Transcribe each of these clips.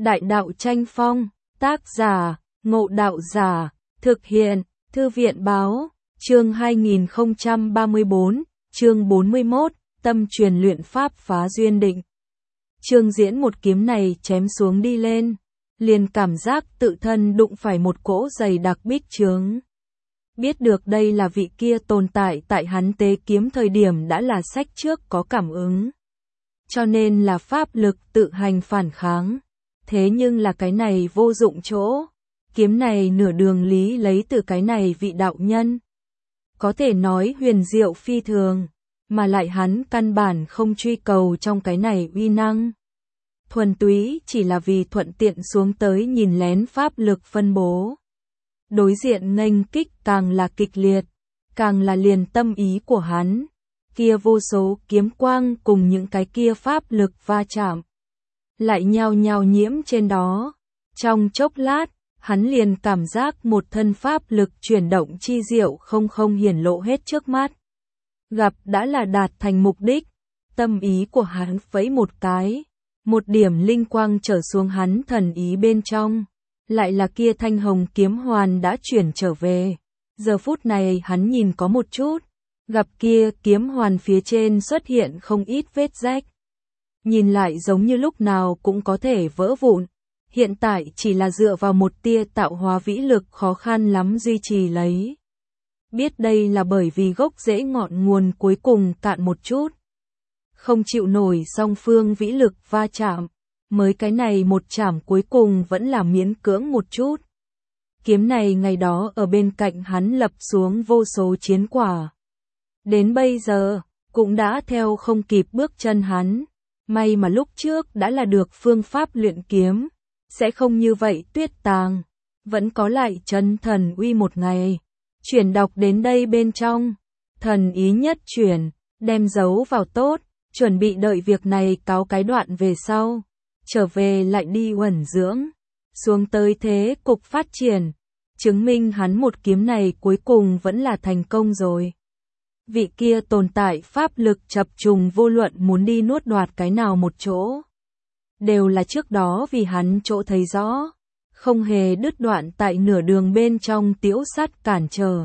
Đại đạo tranh phong, tác giả, Ngộ Đạo Giả, thực hiện, Thư viện báo, chương 2034, chương 41, tâm truyền luyện pháp phá duyên định. Trương Diễn một kiếm này chém xuống đi lên, liền cảm giác tự thân đụng phải một cỗ dày đặc bích chướng. Biết được đây là vị kia tồn tại tại hắn tế kiếm thời điểm đã là sách trước có cảm ứng. Cho nên là pháp lực tự hành phản kháng. Thế nhưng là cái này vô dụng chỗ. Kiếm này nửa đường lý lấy từ cái này vị đạo nhân. Có thể nói huyền diệu phi thường, mà lại hắn căn bản không truy cầu trong cái này uy năng. Thuần túy chỉ là vì thuận tiện xuống tới nhìn lén pháp lực phân bố. Đối diện nghênh kích càng là kịch liệt, càng là liền tâm ý của hắn. Kia vô số kiếm quang cùng những cái kia pháp lực va chạm. Lại nhao nhao nhiễm trên đó. Trong chốc lát, hắn liền cảm giác một thân pháp lực chuyển động chi diệu không hiển lộ hết trước mắt. Gặp đã là đạt thành mục đích, tâm ý của hắn vẫy một cái, một điểm linh quang trở xuống hắn thần ý bên trong, lại là kia thanh hồng kiếm hoàn đã chuyển trở về. Giờ phút này hắn nhìn có một chút, gặp kia kiếm hoàn phía trên xuất hiện không ít vết rách. Nhìn lại giống như lúc nào cũng có thể vỡ vụn, hiện tại chỉ là dựa vào một tia tạo hóa vĩ lực khó khăn lắm duy trì lấy. Biết đây là bởi vì gốc rễ ngọn nguồn cuối cùng cạn một chút. Không chịu nổi song phương vĩ lực va chạm, mới cái này một chảm cuối cùng vẫn là miễn cưỡng một chút. Kiếm này ngày đó ở bên cạnh hắn lập xuống vô số chiến quả. Đến bây giờ, cũng đã theo không kịp bước chân hắn. May mà lúc trước đã là được phương pháp luyện kiếm, sẽ không như vậy tuyết tàng, vẫn có lại chân thần uy một ngày. Chuyển đọc đến đây bên trong, thần ý nhất chuyển, đem dấu vào tốt, chuẩn bị đợi việc này cáo cái đoạn về sau, trở về lại đi uẩn dưỡng, xuống tới thế cục phát triển, chứng minh hắn một kiếm này cuối cùng vẫn là thành công rồi. Vị kia tồn tại pháp lực chập trùng vô luận muốn đi nuốt đoạt cái nào một chỗ. Đều là trước đó vì hắn chỗ thấy rõ, không hề đứt đoạn tại nửa đường bên trong tiễu sắt cản trở.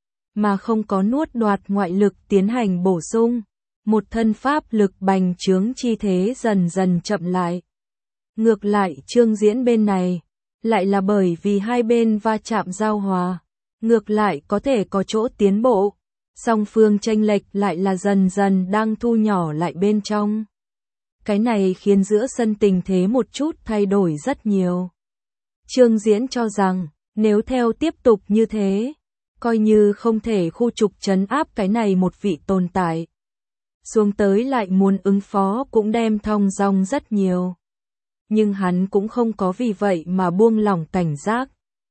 Mà không có nuốt đoạt ngoại lực tiến hành bổ sung, một thân pháp lực bành trướng chi thế dần dần chậm lại. Ngược lại Trương Diễn bên này, lại là bởi vì hai bên va chạm giao hòa, ngược lại có thể có chỗ tiến bộ. Song phương chênh lệch lại là dần dần đang thu nhỏ lại bên trong. Cái này khiến giữa sân tình thế một chút thay đổi rất nhiều. Trương Diễn cho rằng, nếu theo tiếp tục như thế, coi như không thể khu trục trấn áp cái này một vị tồn tại. Xuống tới lại muốn ứng phó cũng đem thong dong rất nhiều. Nhưng hắn cũng không có vì vậy mà buông lỏng cảnh giác.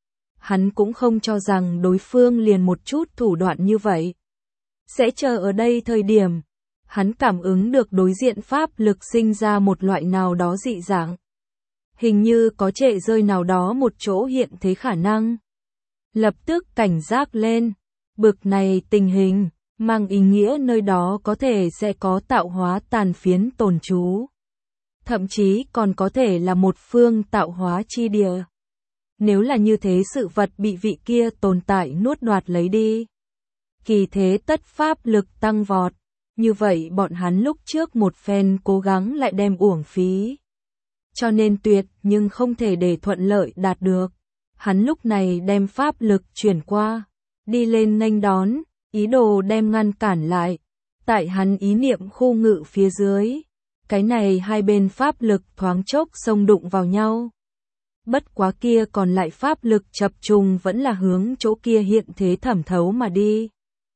Hắn cũng không cho rằng đối phương liền một chút thủ đoạn như vậy sẽ chờ ở đây thời điểm. Hắn cảm ứng được đối diện pháp lực sinh ra một loại nào đó dị dạng. Hình như có trệ rơi nào đó một chỗ hiện thế khả năng. Lập tức cảnh giác lên. Bực này tình hình, mang ý nghĩa nơi đó có thể sẽ có tạo hóa tàn phiến tồn trú. Thậm chí còn có thể là một phương tạo hóa chi địa. Nếu là như thế sự vật bị vị kia tồn tại nuốt đoạt lấy đi. Kỳ thế tất pháp lực tăng vọt, như vậy bọn hắn lúc trước một phen cố gắng lại đem uổng phí. Cho nên tuyệt nhưng không thể để thuận lợi đạt được. Hắn lúc này đem pháp lực chuyển qua, đi lên nghênh đón, ý đồ đem ngăn cản lại. Tại hắn ý niệm khu ngự phía dưới, cái này hai bên pháp lực thoáng chốc xông đụng vào nhau. Bất quá kia còn lại pháp lực chập trùng vẫn là hướng chỗ kia hiện thế thẩm thấu mà đi.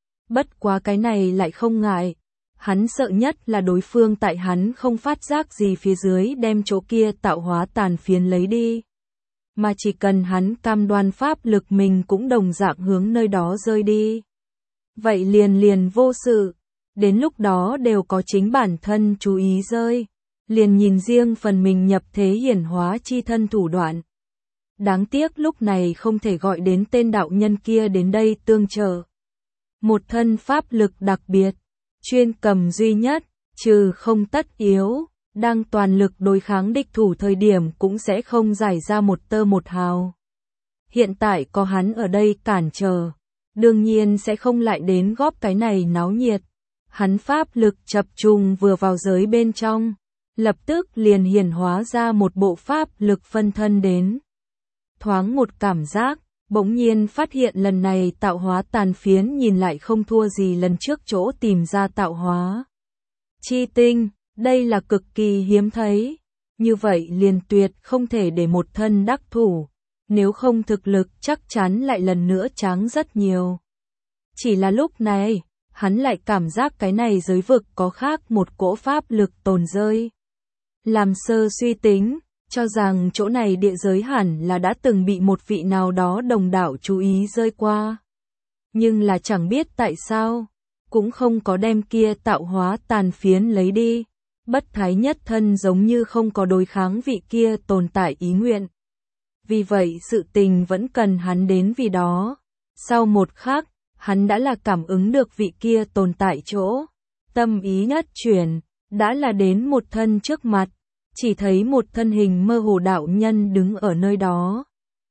Bất quá cái này lại không ngại, hắn sợ nhất là đối phương tại hắn không phát giác gì phía dưới đem chỗ kia tạo hóa tàn phiến lấy đi. Mà chỉ cần hắn cam đoan pháp lực mình cũng đồng dạng hướng nơi đó rơi đi. Vậy liền vô sự, đến lúc đó đều có chính bản thân chú ý rơi, liền nhìn riêng phần mình nhập thế hiển hóa chi thân thủ đoạn. Đáng tiếc lúc này không thể gọi đến tên đạo nhân kia đến đây tương trợ. Một thân pháp lực đặc biệt, chuyên cầm duy nhất, trừ không tất yếu, đang toàn lực đối kháng địch thủ thời điểm cũng sẽ không giải ra một tơ một hào. Hiện tại có hắn ở đây cản trở, đương nhiên sẽ không lại đến góp cái này náo nhiệt. Hắn pháp lực chập trùng vừa vào giới bên trong, lập tức liền hiển hóa ra một bộ pháp lực phân thân đến. Thoáng một cảm giác, bỗng nhiên phát hiện lần này tạo hóa tàn phiến nhìn lại không thua gì lần trước chỗ tìm ra tạo hóa chi tinh, đây là cực kỳ hiếm thấy. Như vậy liền tuyệt không thể để một thân đắc thủ, nếu không thực lực chắc chắn lại lần nữa tráng rất nhiều. Chỉ là lúc này, hắn lại cảm giác cái này giới vực có khác một cỗ pháp lực tồn rơi. Làm sơ suy tính, cho rằng chỗ này địa giới hẳn là đã từng bị một vị nào đó đồng đảo chú ý rơi qua. Nhưng là chẳng biết tại sao, cũng không có đem kia tạo hóa tàn phiến lấy đi. Bất thái nhất thân giống như không có đối kháng vị kia tồn tại ý nguyện. Vì vậy sự tình vẫn cần hắn đến vì đó. Sau một khắc, hắn đã là cảm ứng được vị kia tồn tại chỗ. Tâm ý nhất chuyển, đã là đến một thân trước mặt. Chỉ thấy một thân hình mơ hồ đạo nhân đứng ở nơi đó.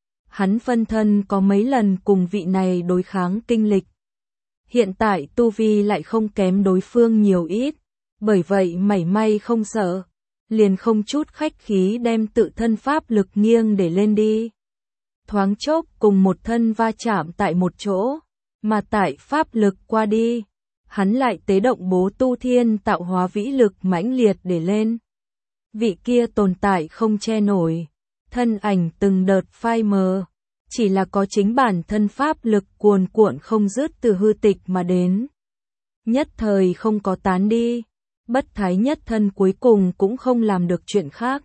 Hắn phân thân có mấy lần cùng vị này đối kháng kinh lịch. Hiện tại tu vi lại không kém đối phương nhiều ít. Bởi vậy mảy may không sợ, liền không chút khách khí đem tự thân pháp lực nghiêng để lên đi. Thoáng chốc cùng một thân va chạm tại một chỗ, mà tại pháp lực qua đi, hắn lại tế động bố tu thiên tạo hóa vĩ lực mãnh liệt để lên. Vị kia tồn tại không che nổi, thân ảnh từng đợt phai mờ, chỉ là có chính bản thân pháp lực cuồn cuộn không dứt từ hư tịch mà đến. Nhất thời không có tán đi. Bất thái nhất thân cuối cùng cũng không làm được chuyện khác.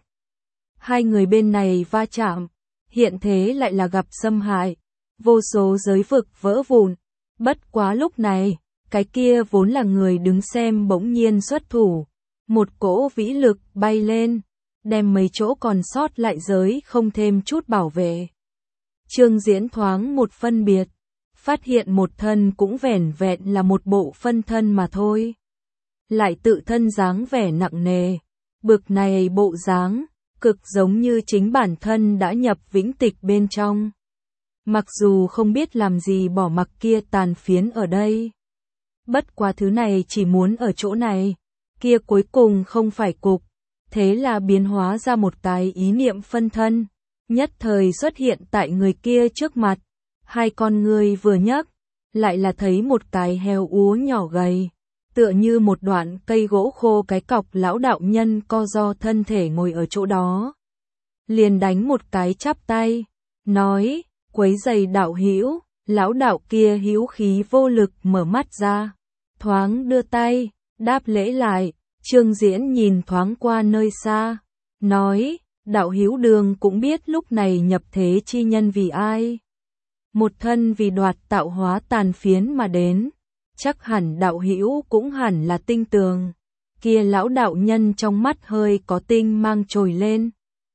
Hai người bên này va chạm, hiện thế lại là gặp xâm hại, vô số giới vực vỡ vụn. Bất quá lúc này, cái kia vốn là người đứng xem bỗng nhiên xuất thủ, một cỗ vĩ lực bay lên, đem mấy chỗ còn sót lại giới không thêm chút bảo vệ. Trương Diễn thoáng một phân biệt, phát hiện một thân cũng vẻn vẹn là một bộ phân thân mà thôi. Lại tự thân dáng vẻ nặng nề, bực này bộ dáng, cực giống như chính bản thân đã nhập vĩnh tịch bên trong. Mặc dù không biết làm gì bỏ mặc kia tàn phiến ở đây. Bất quá thứ này chỉ muốn ở chỗ này, kia cuối cùng không phải cục, thế là biến hóa ra một cái ý niệm phân thân, nhất thời xuất hiện tại người kia trước mặt. Hai con người vừa nhấc, lại là thấy một cái heo úa nhỏ gầy. Tựa như một đoạn cây gỗ khô cái cọc lão đạo nhân co do thân thể ngồi ở chỗ đó. Liền đánh một cái chắp tay, nói, quấy giày đạo hữu. Lão đạo kia hữu khí vô lực mở mắt ra, thoáng đưa tay, đáp lễ lại. Trương Diễn nhìn thoáng qua nơi xa, nói, đạo hữu đường cũng biết lúc này nhập thế chi nhân vì ai. Một thân vì đoạt tạo hóa tàn phiến mà đến. Chắc hẳn đạo hữu cũng hẳn là tinh tường. Kia lão đạo nhân trong mắt hơi có tinh mang trồi lên.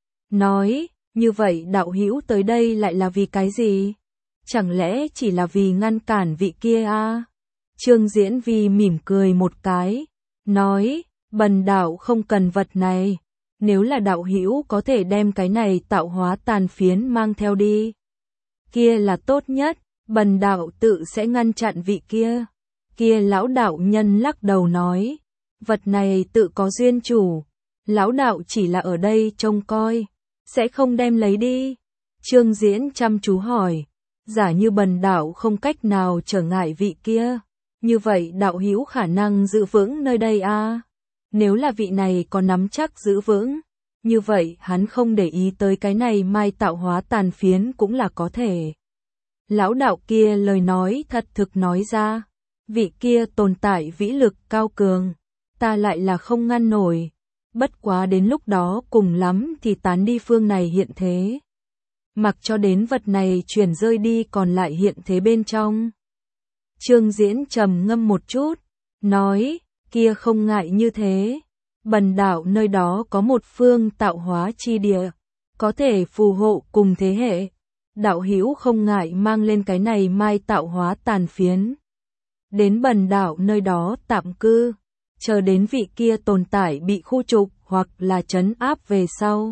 Nói, như vậy đạo hữu tới đây lại là vì cái gì? Chẳng lẽ chỉ là vì ngăn cản vị kia à? Trương Diễn Vi mỉm cười một cái, nói, bần đạo không cần vật này. Nếu là đạo hữu có thể đem cái này tạo hóa tàn phiến mang theo đi, kia là tốt nhất, bần đạo tự sẽ ngăn chặn vị kia. Kia lão đạo nhân lắc đầu nói, vật này tự có duyên chủ, lão đạo chỉ là ở đây trông coi, sẽ không đem lấy đi. Trương Diễn chăm chú hỏi, giả như bần đạo không cách nào trở ngại vị kia, như vậy đạo hữu khả năng giữ vững nơi đây à? Nếu là vị này có nắm chắc giữ vững, như vậy hắn không để ý tới cái này mai tạo hóa tàn phiến cũng là có thể. Lão đạo kia lời nói thật thực nói ra. Vị kia tồn tại vĩ lực cao cường, ta lại là không ngăn nổi. Bất quá đến lúc đó cùng lắm thì tán đi phương này hiện thế. Mặc cho đến vật này chuyển rơi đi còn lại hiện thế bên trong. Trương Diễn trầm ngâm một chút, nói, kia không ngại như thế. Bần đạo nơi đó có một phương tạo hóa chi địa, có thể phù hộ cùng thế hệ. Đạo hữu không ngại mang lên cái này mai tạo hóa tàn phiến. Đến bần đạo nơi đó tạm cư, chờ đến vị kia tồn tại bị khu trục hoặc là trấn áp về sau.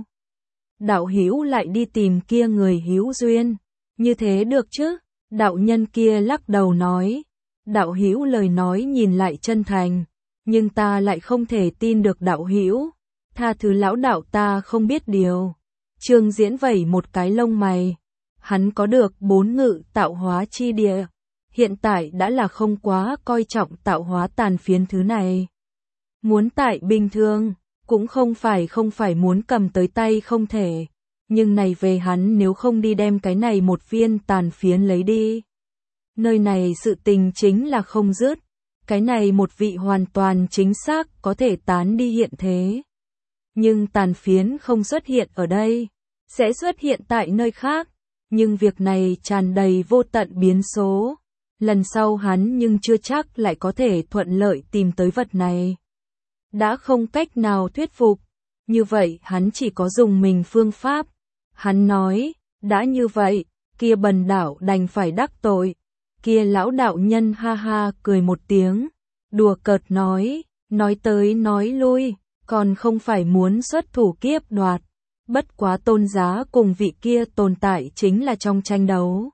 Đạo hữu lại đi tìm kia người hữu duyên, như thế được chứ? Đạo nhân kia lắc đầu nói, đạo hữu lời nói nhìn lại chân thành, nhưng ta lại không thể tin được đạo hữu, tha thứ lão đạo ta không biết điều. Trương Diễn vẩy một cái lông mày, hắn có được 4 ngự tạo hóa chi địa, hiện tại đã là không quá coi trọng tạo hóa tàn phiến thứ này. Muốn tại bình thường, cũng không phải muốn cầm tới tay không thể, nhưng này về hắn nếu không đi đem cái này một viên tàn phiến lấy đi. Nơi này sự tình chính là không dứt, cái này một vị hoàn toàn chính xác có thể tán đi hiện thế. Nhưng tàn phiến không xuất hiện ở đây, sẽ xuất hiện tại nơi khác, nhưng việc này tràn đầy vô tận biến số. Lần sau hắn nhưng chưa chắc lại có thể thuận lợi tìm tới vật này. Đã không cách nào thuyết phục, như vậy hắn chỉ có dùng mình phương pháp. Hắn nói, đã như vậy, kia bần đạo đành phải đắc tội. Kia lão đạo nhân ha ha cười một tiếng, đùa cợt nói tới nói lui, còn không phải muốn xuất thủ kiếp đoạt. Bất quá tôn giá cùng vị kia tồn tại chính là trong tranh đấu.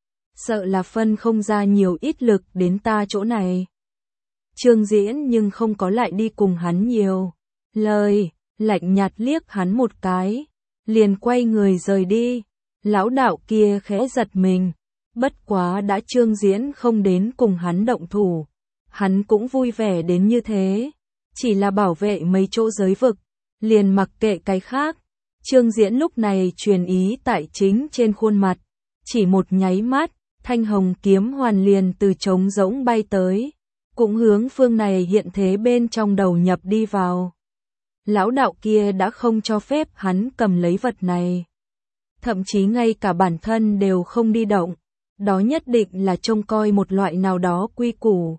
Sợ là phân không ra nhiều ít lực đến ta chỗ này. Trương Diễn nhưng không có lại đi cùng hắn nhiều lời, lạnh nhạt liếc hắn một cái, liền quay người rời đi. Lão đạo kia khẽ giật mình, bất quá đã Trương Diễn không đến cùng hắn động thủ, hắn cũng vui vẻ đến như thế, chỉ là bảo vệ mấy chỗ giới vực, liền mặc kệ cái khác. Trương Diễn lúc này truyền ý tại chính trên khuôn mặt, chỉ một nháy mắt, thanh hồng kiếm hoàn liền từ trống rỗng bay tới, cũng hướng phương này hiện thế bên trong đầu nhập đi vào. Lão đạo kia đã không cho phép hắn cầm lấy vật này, thậm chí ngay cả bản thân đều không đi động, đó nhất định là trông coi một loại nào đó quy củ.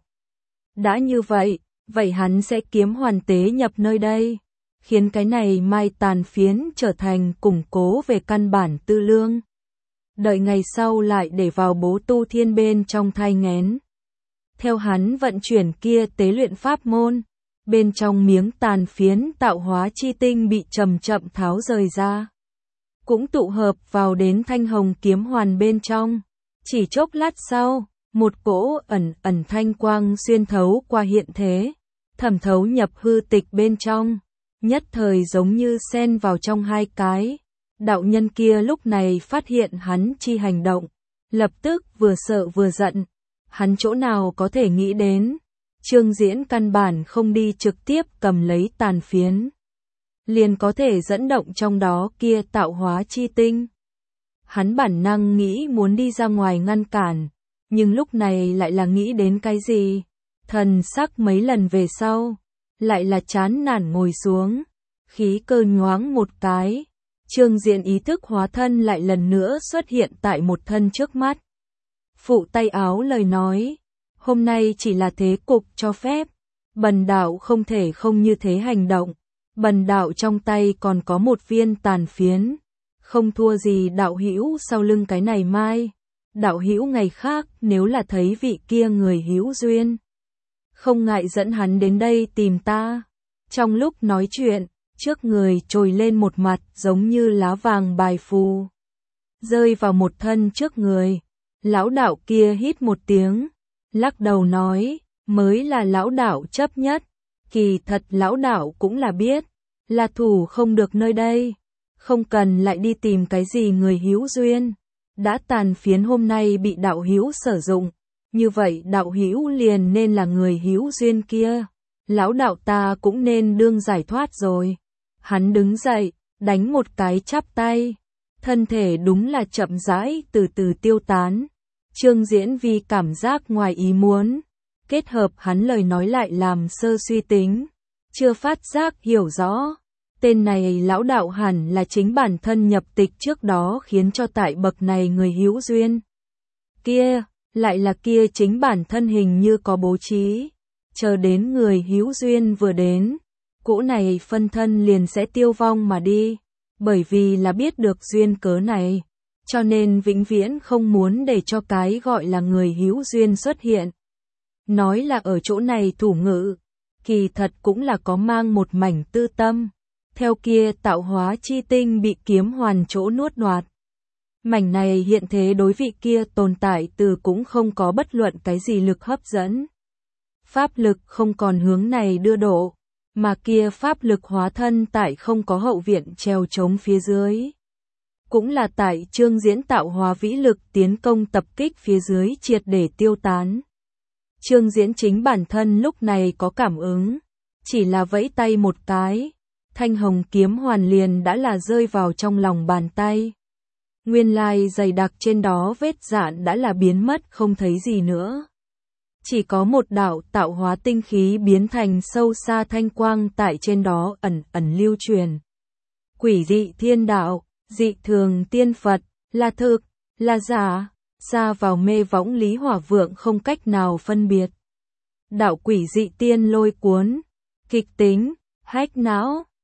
Đã như vậy, vậy hắn sẽ kiếm hoàn tế nhập nơi đây, khiến cái này mai tàn phiến trở thành củng cố về căn bản tư lương. Đợi ngày sau lại để vào bố tu thiên bên trong thai nghén. Theo hắn vận chuyển kia tế luyện pháp môn, bên trong miếng tàn phiến tạo hóa chi tinh bị chậm chậm tháo rời ra, cũng tụ hợp vào đến thanh hồng kiếm hoàn bên trong. Chỉ chốc lát sau, một cỗ ẩn thanh quang xuyên thấu qua hiện thế, thẩm thấu nhập hư tịch bên trong, nhất thời giống như xen vào trong hai cái. Đạo nhân kia lúc này phát hiện hắn chi hành động, lập tức vừa sợ vừa giận. Hắn chỗ nào có thể nghĩ đến, Trương Diễn căn bản không đi trực tiếp cầm lấy tàn phiến, liền có thể dẫn động trong đó kia tạo hóa chi tinh. Hắn bản năng nghĩ muốn đi ra ngoài ngăn cản, nhưng lúc này lại là nghĩ đến cái gì? Thần sắc mấy lần về sau, lại là chán nản ngồi xuống, khí cơ nhoáng một cái. Trương Diễn ý thức hóa thân lại lần nữa xuất hiện tại một thân trước mắt. Phụ tay áo lời nói, hôm nay chỉ là thế cục cho phép, bần đạo không thể không như thế hành động, bần đạo trong tay còn có một viên tàn phiến, không thua gì đạo hữu sau lưng cái này mai. Đạo hữu ngày khác nếu là thấy vị kia người hữu duyên, không ngại dẫn hắn đến đây tìm ta. Trong lúc nói chuyện, trước người trồi lên một mặt giống như lá vàng bài phù, rơi vào một thân trước người. Lão đạo kia hít một tiếng, lắc đầu nói, mới là lão đạo chấp nhất, kỳ thật lão đạo cũng là biết, là thủ không được nơi đây, không cần lại đi tìm cái gì người hữu duyên. Đã tàn phiến hôm nay bị đạo hữu sử dụng, như vậy đạo hữu liền nên là người hữu duyên kia, lão đạo ta cũng nên đương giải thoát rồi. Hắn đứng dậy, đánh một cái chắp tay, thân thể đúng là chậm rãi từ từ tiêu tán. Trương Diễn vì cảm giác ngoài ý muốn, kết hợp hắn lời nói lại làm sơ suy tính, chưa phát giác hiểu rõ. Tên này lão đạo hẳn là chính bản thân nhập tịch trước đó khiến cho tại bậc này người hữu duyên. Kia, lại là kia chính bản thân hình như có bố trí, chờ đến người hữu duyên vừa đến, cỗ này phân thân liền sẽ tiêu vong mà đi, bởi vì là biết được duyên cớ này, cho nên vĩnh viễn không muốn để cho cái gọi là người hữu duyên xuất hiện. Nói là ở chỗ này thủ ngự, kỳ thật cũng là có mang một mảnh tư tâm. Theo kia tạo hóa chi tinh bị kiếm hoàn chỗ nuốt đoạt. Mảnh này hiện thế đối vị kia tồn tại từ cũng không có bất luận cái gì lực hấp dẫn. Pháp lực không còn hướng này đưa độ, mà kia pháp lực hóa thân tại không có hậu viện trèo trống phía dưới. Cũng là tại Trương Diễn tạo hóa vĩ lực tiến công tập kích phía dưới triệt để tiêu tán. Trương Diễn chính bản thân lúc này có cảm ứng, chỉ là vẫy tay một cái, thanh hồng kiếm hoàn liền đã là rơi vào trong lòng bàn tay. Nguyên lai dày đặc trên đó vết dạn đã là biến mất không thấy gì nữa. Chỉ có một đạo tạo hóa tinh khí biến thành sâu xa thanh quang tại trên đó ẩn ẩn lưu truyền. Quỷ dị thiên đạo, dị thường tiên Phật, là thực, là giả, xa vào mê võng Lý Hỏa Vượng không cách nào phân biệt. Đạo quỷ dị tiên lôi cuốn, kịch tính, hách não.